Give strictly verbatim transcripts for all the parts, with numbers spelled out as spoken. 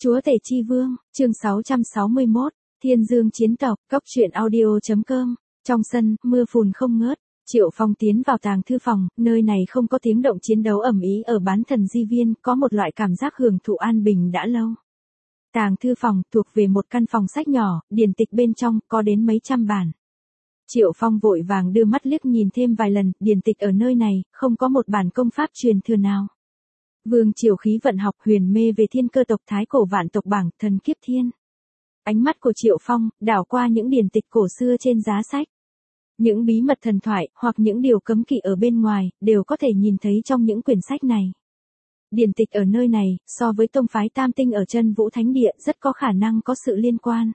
Chúa Tể Chi Vương, chương sáu trăm sáu mươi mốt, Thiên Dương chiến tộc, cốc truyện audio chấm com. Trong sân, mưa phùn không ngớt, Triệu Phong tiến vào tàng thư phòng, nơi này không có tiếng động chiến đấu ầm ĩ ở bán thần di viên, có một loại cảm giác hưởng thụ an bình đã lâu. Tàng thư phòng thuộc về một căn phòng sách nhỏ, điển tịch bên trong có đến mấy trăm bản. Triệu Phong vội vàng đưa mắt liếc nhìn thêm vài lần, điển tịch ở nơi này, không có một bản công pháp truyền thừa nào. Vương triều khí vận học huyền mê về thiên cơ tộc thái cổ vạn tộc bảng thần kiếp thiên. Ánh mắt của Triệu Phong đảo qua những điển tịch cổ xưa trên giá sách. Những bí mật thần thoại hoặc những điều cấm kỵ ở bên ngoài đều có thể nhìn thấy trong những quyển sách này. Điển tịch ở nơi này so với tông phái Tam Tinh ở Chân Vũ Thánh Địa rất có khả năng có sự liên quan.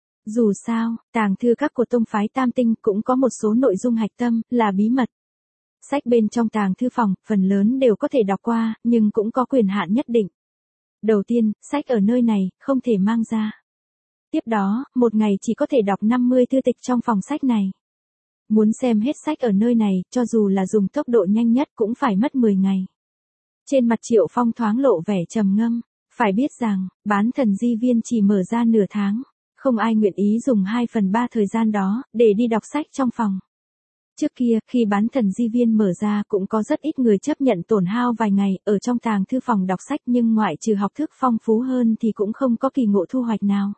Dù sao, tàng thư các của tông phái Tam Tinh cũng có một số nội dung hạch tâm là bí mật. Sách bên trong tàng thư phòng, phần lớn đều có thể đọc qua, nhưng cũng có quyền hạn nhất định. Đầu tiên, sách ở nơi này, không thể mang ra. Tiếp đó, một ngày chỉ có thể đọc năm mươi thư tịch trong phòng sách này. Muốn xem hết sách ở nơi này, cho dù là dùng tốc độ nhanh nhất cũng phải mất mười ngày. Trên mặt Triệu Phong thoáng lộ vẻ trầm ngâm, phải biết rằng, bán thần di viên chỉ mở ra nửa tháng. Không ai nguyện ý dùng hai phần ba thời gian đó, để đi đọc sách trong phòng. Trước kia, khi bán thần di viên mở ra cũng có rất ít người chấp nhận tổn hao vài ngày ở trong tàng thư phòng đọc sách, nhưng ngoại trừ học thức phong phú hơn thì cũng không có kỳ ngộ thu hoạch nào.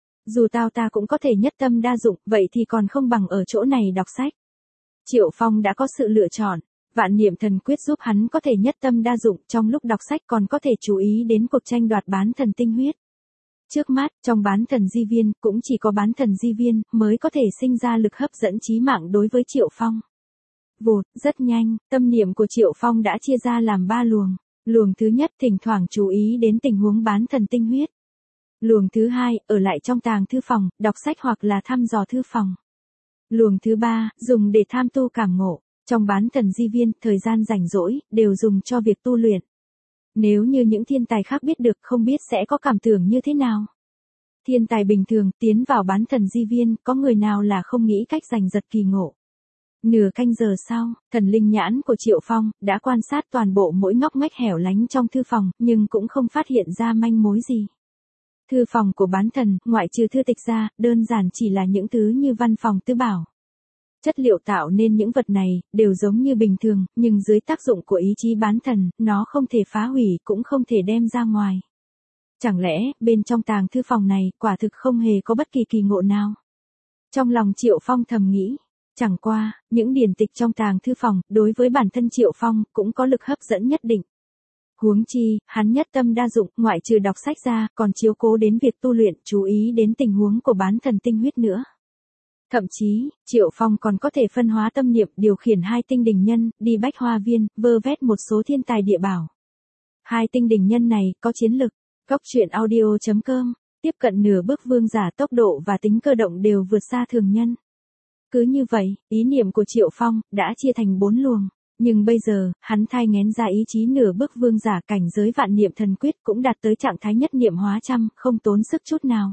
Dù tao ta cũng có thể nhất tâm đa dụng, vậy thì còn không bằng ở chỗ này đọc sách. Triệu Phong đã có sự lựa chọn, vạn niệm thần quyết giúp hắn có thể nhất tâm đa dụng, trong lúc đọc sách còn có thể chú ý đến cuộc tranh đoạt bán thần tinh huyết. Trước mắt, trong bán thần di viên, cũng chỉ có bán thần di viên, mới có thể sinh ra lực hấp dẫn chí mạng đối với Triệu Phong. Vụt, rất nhanh, tâm niệm của Triệu Phong đã chia ra làm ba luồng. Luồng thứ nhất thỉnh thoảng chú ý đến tình huống bán thần tinh huyết. Luồng thứ hai, ở lại trong tàng thư phòng, đọc sách hoặc là thăm dò thư phòng. Luồng thứ ba, dùng để tham tu cảm ngộ. Trong bán thần di viên, thời gian rảnh rỗi, đều dùng cho việc tu luyện. Nếu như những thiên tài khác biết được không biết sẽ có cảm tưởng như thế nào. Thiên tài bình thường tiến vào bán thần di viên, có người nào là không nghĩ cách giành giật kỳ ngộ. Nửa canh giờ sau, thần linh nhãn của Triệu Phong đã quan sát toàn bộ mỗi ngóc ngách hẻo lánh trong thư phòng, nhưng cũng không phát hiện ra manh mối gì. Thư phòng của bán thần, ngoại trừ thư tịch ra, đơn giản chỉ là những thứ như văn phòng tư bảo. Chất liệu tạo nên những vật này, đều giống như bình thường, nhưng dưới tác dụng của ý chí bán thần, nó không thể phá hủy, cũng không thể đem ra ngoài. Chẳng lẽ, bên trong tàng thư phòng này, quả thực không hề có bất kỳ kỳ ngộ nào? Trong lòng Triệu Phong thầm nghĩ, chẳng qua, những điển tịch trong tàng thư phòng, đối với bản thân Triệu Phong, cũng có lực hấp dẫn nhất định. Huống chi, hắn nhất tâm đa dụng, ngoại trừ đọc sách ra, còn chiếu cố đến việc tu luyện, chú ý đến tình huống của bán thần tinh huyết nữa. Thậm chí, Triệu Phong còn có thể phân hóa tâm niệm điều khiển hai tinh đỉnh nhân, đi bách hoa viên, vơ vét một số thiên tài địa bảo. Hai tinh đỉnh nhân này có chiến lực, cốc truyện audio chấm com, tiếp cận nửa bước vương giả, tốc độ và tính cơ động đều vượt xa thường nhân. Cứ như vậy, ý niệm của Triệu Phong đã chia thành bốn luồng, nhưng bây giờ, hắn thai nghén ra ý chí nửa bước vương giả, cảnh giới vạn niệm thần quyết cũng đạt tới trạng thái nhất niệm hóa trăm, không tốn sức chút nào.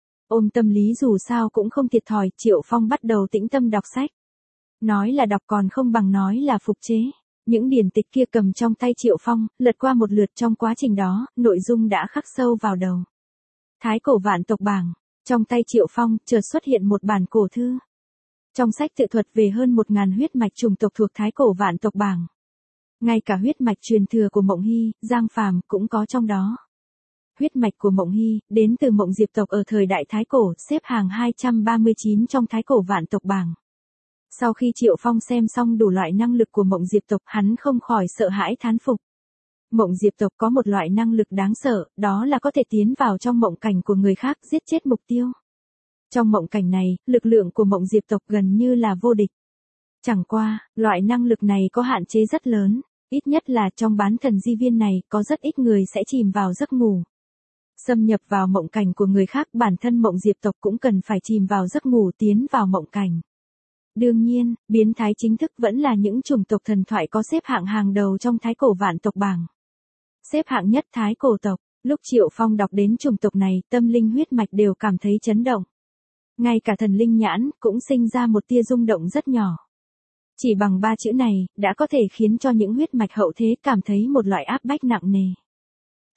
Ôm tâm lý dù sao cũng không thiệt thòi, Triệu Phong bắt đầu tĩnh tâm đọc sách. Nói là đọc còn không bằng nói là phục chế. Những điển tịch kia cầm trong tay Triệu Phong, lật qua một lượt, trong quá trình đó, nội dung đã khắc sâu vào đầu. Thái cổ vạn tộc bảng. Trong tay Triệu Phong, chợt xuất hiện một bản cổ thư. Trong sách tự thuật về hơn một ngàn huyết mạch chủng tộc thuộc thái cổ vạn tộc bảng. Ngay cả huyết mạch truyền thừa của Mộng Hy, Giang Phàm cũng có trong đó. Huyết mạch của Mộng Hy, đến từ Mộng Diệp tộc ở thời đại Thái Cổ, xếp hàng hai trăm ba mươi chín trong Thái Cổ vạn tộc bảng. Sau khi Triệu Phong xem xong đủ loại năng lực của Mộng Diệp tộc, hắn không khỏi sợ hãi thán phục. Mộng Diệp tộc có một loại năng lực đáng sợ, đó là có thể tiến vào trong mộng cảnh của người khác, giết chết mục tiêu. Trong mộng cảnh này, lực lượng của Mộng Diệp tộc gần như là vô địch. Chẳng qua, loại năng lực này có hạn chế rất lớn, ít nhất là trong bán thần di viên này, có rất ít người sẽ chìm vào giấc ngủ. Xâm nhập vào mộng cảnh của người khác, bản thân Mộng Diệp tộc cũng cần phải chìm vào giấc ngủ tiến vào mộng cảnh. Đương nhiên, biến thái chính thức vẫn là những chủng tộc thần thoại có xếp hạng hàng đầu trong thái cổ vạn tộc bảng. Xếp hạng nhất thái cổ tộc, lúc Triệu Phong đọc đến chủng tộc này, tâm linh huyết mạch đều cảm thấy chấn động. Ngay cả thần linh nhãn, cũng sinh ra một tia rung động rất nhỏ. Chỉ bằng ba chữ này, đã có thể khiến cho những huyết mạch hậu thế cảm thấy một loại áp bách nặng nề.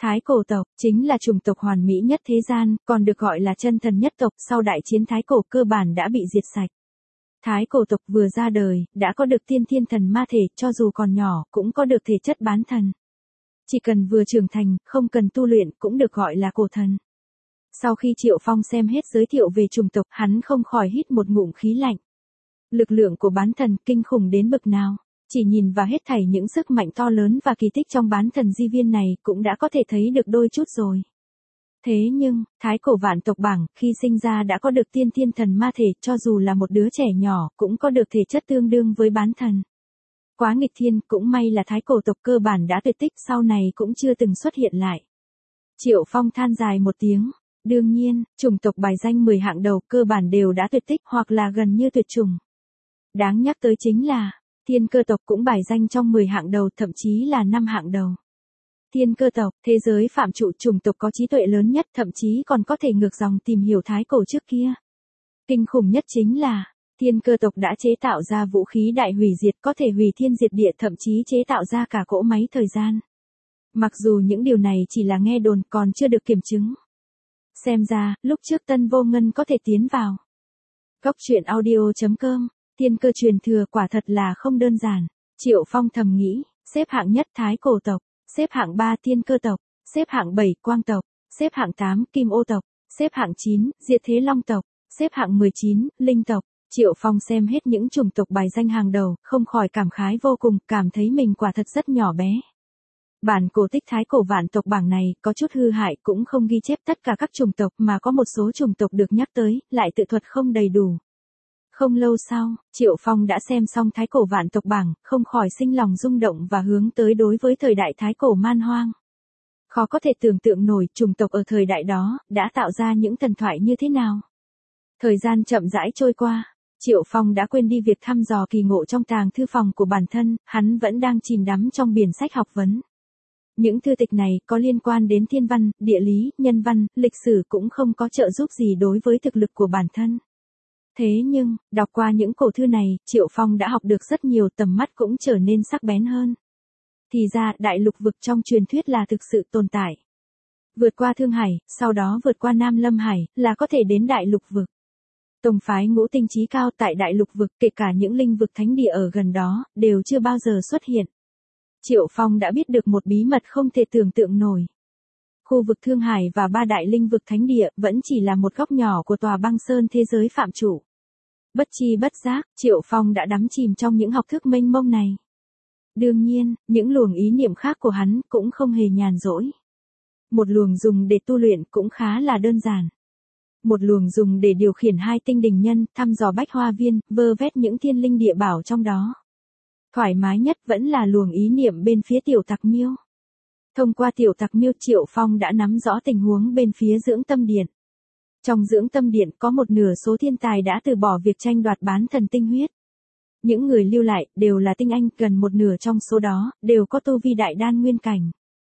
Thái cổ tộc, chính là chủng tộc hoàn mỹ nhất thế gian, còn được gọi là chân thần nhất tộc, sau đại chiến Thái cổ cơ bản đã bị diệt sạch. Thái cổ tộc vừa ra đời, đã có được tiên thiên thần ma thể, cho dù còn nhỏ, cũng có được thể chất bán thần. Chỉ cần vừa trưởng thành, không cần tu luyện, cũng được gọi là cổ thần. Sau khi Triệu Phong xem hết giới thiệu về chủng tộc, hắn không khỏi hít một ngụm khí lạnh. Lực lượng của bán thần kinh khủng đến bực nào, chỉ nhìn vào hết thảy những sức mạnh to lớn và kỳ tích trong bán thần di viên này cũng đã có thể thấy được đôi chút rồi. Thế nhưng, thái cổ vạn tộc bảng, khi sinh ra đã có được tiên thiên thần ma thể, cho dù là một đứa trẻ nhỏ, cũng có được thể chất tương đương với bán thần. Quá nghịch thiên, cũng may là thái cổ tộc cơ bản đã tuyệt tích, sau này cũng chưa từng xuất hiện lại. Triệu Phong than dài một tiếng. Đương nhiên, chủng tộc bài danh mười hạng đầu cơ bản đều đã tuyệt tích hoặc là gần như tuyệt chủng. Đáng nhắc tới chính là, thiên cơ tộc cũng bài danh trong mười hạng đầu, thậm chí là năm hạng đầu. Thiên cơ tộc, thế giới phạm trụ chủng tộc có trí tuệ lớn nhất, thậm chí còn có thể ngược dòng tìm hiểu thái cổ trước kia. Kinh khủng nhất chính là, thiên cơ tộc đã chế tạo ra vũ khí đại hủy diệt, có thể hủy thiên diệt địa, thậm chí chế tạo ra cả cỗ máy thời gian. Mặc dù những điều này chỉ là nghe đồn, còn chưa được kiểm chứng. Xem ra, lúc trước Tân Vô Ngân có thể tiến vào. Góc truyện audio chấm com, thiên cơ truyền thừa quả thật là không đơn giản. Triệu Phong thầm nghĩ, xếp hạng nhất thái cổ tộc, xếp hạng ba thiên cơ tộc, xếp hạng bảy quang tộc, xếp hạng tám kim ô tộc, xếp hạng chín diệt thế long tộc, xếp hạng mười chín linh tộc. Triệu Phong xem hết những chủng tộc bài danh hàng đầu, không khỏi cảm khái vô cùng, cảm thấy mình quả thật rất nhỏ bé. Bản cổ tích thái cổ vạn tộc bảng này có chút hư hại, cũng không ghi chép tất cả các chủng tộc, mà có một số chủng tộc được nhắc tới, lại tự thuật không đầy đủ. Không lâu sau, Triệu Phong đã xem xong thái cổ vạn tộc bảng, không khỏi sinh lòng rung động và hướng tới đối với thời đại thái cổ man hoang. Khó có thể tưởng tượng nổi chủng tộc ở thời đại đó đã tạo ra những thần thoại như thế nào. Thời gian chậm rãi trôi qua, Triệu Phong đã quên đi việc thăm dò kỳ ngộ trong tàng thư phòng của bản thân, hắn vẫn đang chìm đắm trong biển sách học vấn. Những thư tịch này có liên quan đến thiên văn, địa lý, nhân văn, lịch sử cũng không có trợ giúp gì đối với thực lực của bản thân. Thế nhưng, đọc qua những cổ thư này, Triệu Phong đã học được rất nhiều, tầm mắt cũng trở nên sắc bén hơn. Thì ra, đại lục vực trong truyền thuyết là thực sự tồn tại. Vượt qua Thương Hải, sau đó vượt qua Nam Lâm Hải, là có thể đến đại lục vực. Tông phái ngũ tinh trí cao tại đại lục vực, kể cả những linh vực thánh địa ở gần đó, đều chưa bao giờ xuất hiện. Triệu Phong đã biết được một bí mật không thể tưởng tượng nổi. Khu vực Thương Hải và ba đại linh vực thánh địa vẫn chỉ là một góc nhỏ của tòa băng sơn thế giới phạm chủ. Bất chi bất giác, Triệu Phong đã đắm chìm trong những học thức mênh mông này. Đương nhiên, những luồng ý niệm khác của hắn cũng không hề nhàn rỗi. Một luồng dùng để tu luyện cũng khá là đơn giản. Một luồng dùng để điều khiển hai tinh đình nhân, thăm dò bách hoa viên, vơ vét những thiên linh địa bảo trong đó. Thoải mái nhất vẫn là luồng ý niệm bên phía tiểu tặc miêu. Thông qua tiểu tặc miêu, Triệu Phong đã nắm rõ tình huống bên phía dưỡng tâm điện. Trong dưỡng tâm điện có một nửa số thiên tài đã từ bỏ việc tranh đoạt bán thần tinh huyết. Những người lưu lại đều là tinh anh, gần một nửa trong số đó đều có tu vi đại đan nguyên cảnh.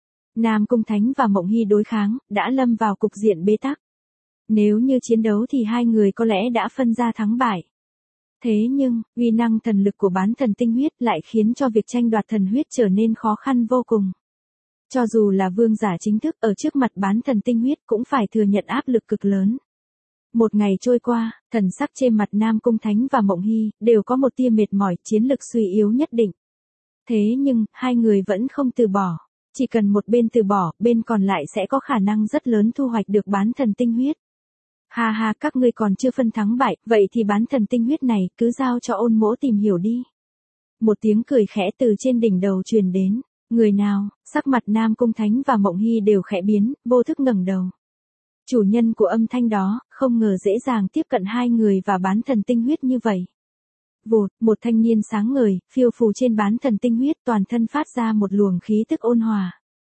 Nam Cung Thánh và Mộng Hy đối kháng, đã lâm vào cục diện bế tắc. Nếu như chiến đấu thì hai người có lẽ đã phân ra thắng bại. Thế nhưng, uy năng thần lực của bán thần tinh huyết lại khiến cho việc tranh đoạt thần huyết trở nên khó khăn vô cùng. Cho dù là vương giả chính thức ở trước mặt bán thần tinh huyết cũng phải thừa nhận áp lực cực lớn. Một ngày trôi qua, thần sắc trên mặt Nam Cung Thánh và Mộng Hy đều có một tia mệt mỏi, chiến lực suy yếu nhất định. Thế nhưng, hai người vẫn không từ bỏ. Chỉ cần một bên từ bỏ, bên còn lại sẽ có khả năng rất lớn thu hoạch được bán thần tinh huyết. Ha ha, các ngươi còn chưa phân thắng bại, vậy thì bán thần tinh huyết này cứ giao cho Ôn Mỗ tìm hiểu đi. Một tiếng cười khẽ từ trên đỉnh đầu truyền đến. Người nào? Sắc mặt Nam Cung Thánh và Mộng Hy đều khẽ biến, vô thức ngẩng đầu. Chủ nhân của âm thanh đó, không ngờ dễ dàng tiếp cận hai người và bán thần tinh huyết như vậy. Vụt, một thanh niên sáng ngời, phiêu phù trên bán thần tinh huyết, toàn thân phát ra một luồng khí tức ôn hòa.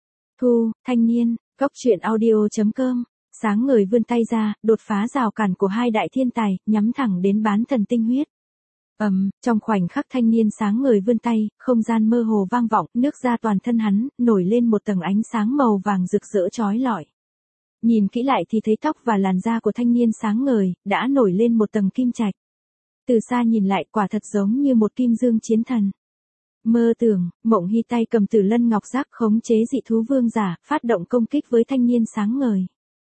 Thu, thanh niên, góc truyện audio chấm com, sáng ngời vươn tay ra, đột phá rào cản của hai đại thiên tài, nhắm thẳng đến bán thần tinh huyết. Ầm, um, trong khoảnh khắc thanh niên sáng ngời vươn tay, không gian mơ hồ vang vọng, nước ra toàn thân hắn, nổi lên một tầng ánh sáng màu vàng rực rỡ chói lọi. Nhìn kỹ lại thì thấy tóc và làn da của thanh niên sáng ngời, đã nổi lên một tầng kim trạch. Từ xa nhìn lại quả thật giống như một kim dương chiến thần. Mơ tưởng, Mộng Hy tay cầm Tử Lân Ngọc Giác khống chế dị thú vương giả, phát động công kích với thanh niên sáng ngời.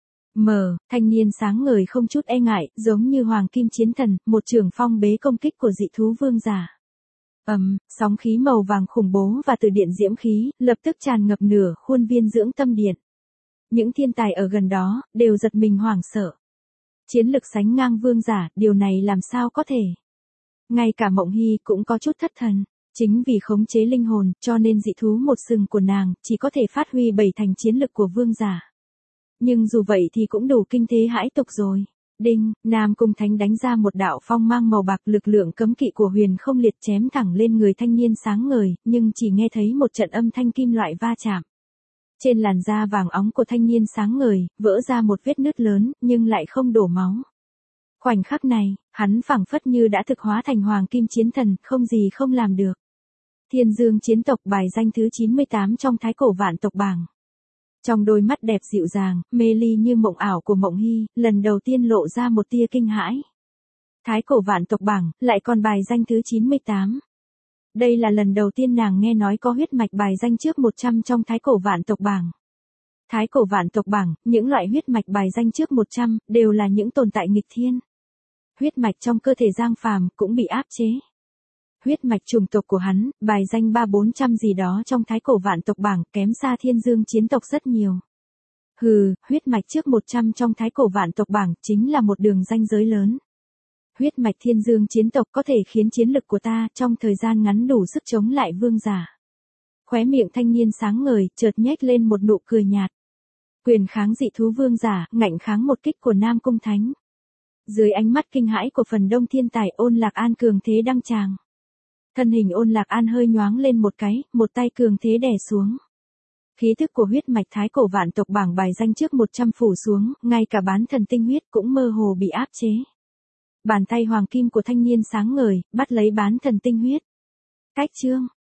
Mờ, thanh niên sáng ngời không chút e ngại, giống như hoàng kim chiến thần, một trường phong bế công kích của dị thú vương giả. Ầm, um, sóng khí màu vàng khủng bố và từ điện diễm khí, lập tức tràn ngập nửa khuôn viên dưỡng tâm điện. Những thiên tài ở gần đó, đều giật mình hoảng sợ. Chiến lực sánh ngang vương giả, điều này làm sao có thể. Ngay cả Mộng Hy cũng có chút thất thần. Chính vì khống chế linh hồn, cho nên dị thú một sừng của nàng, chỉ có thể phát huy bảy thành chiến lực của vương giả. Nhưng dù vậy thì cũng đủ kinh thế hãi tục rồi. Đinh, Nam Cung Thánh đánh ra một đạo phong mang màu bạc, lực lượng cấm kỵ của Huyền Không Liệt chém thẳng lên người thanh niên sáng ngời, nhưng chỉ nghe thấy một trận âm thanh kim loại va chạm. Trên làn da vàng óng của thanh niên sáng ngời, vỡ ra một vết nứt lớn, nhưng lại không đổ máu. Khoảnh khắc này, hắn phảng phất như đã thực hóa thành hoàng kim chiến thần, không gì không làm được. Thiên Dương chiến tộc, bài danh thứ chín mươi tám trong Thái Cổ Vạn tộc bảng. Trong đôi mắt đẹp dịu dàng, mê ly như mộng ảo của Mộng Hy, lần đầu tiên lộ ra một tia kinh hãi. Thái Cổ Vạn tộc bảng, lại còn bài danh thứ chín mươi tám. Đây là lần đầu tiên nàng nghe nói có huyết mạch bài danh trước một trăm trong Thái Cổ Vạn tộc bảng. Thái Cổ Vạn tộc bảng, những loại huyết mạch bài danh trước một trăm, đều là những tồn tại nghịch thiên. Huyết mạch trong cơ thể Giang Phàm cũng bị áp chế. Huyết mạch chủng tộc của hắn, bài danh ba bốn trăm gì đó trong Thái Cổ Vạn tộc bảng, kém xa Thiên Dương chiến tộc rất nhiều. Hừ, huyết mạch trước một trăm trong Thái Cổ Vạn tộc bảng chính là một đường ranh giới lớn. Huyết mạch Thiên Dương chiến tộc có thể khiến chiến lực của ta trong thời gian ngắn đủ sức chống lại vương giả. Khóe miệng thanh niên sáng ngời, chợt nhếch lên một nụ cười nhạt. Quyền kháng dị thú vương giả, ngạnh kháng một kích của Nam Cung Thánh. Dưới ánh mắt kinh hãi của phần đông thiên tài, Ôn Lạc An cường thế đăng tràng. Thân hình Ôn Lạc An hơi nhoáng lên một cái, một tay cường thế đè xuống. Khí thức của huyết mạch Thái Cổ Vạn tộc bảng bài danh trước một trăm phủ xuống, ngay cả bán thần tinh huyết cũng mơ hồ bị áp chế. Bàn tay hoàng kim của thanh niên sáng ngời, bắt lấy bán thần tinh huyết. Cách chương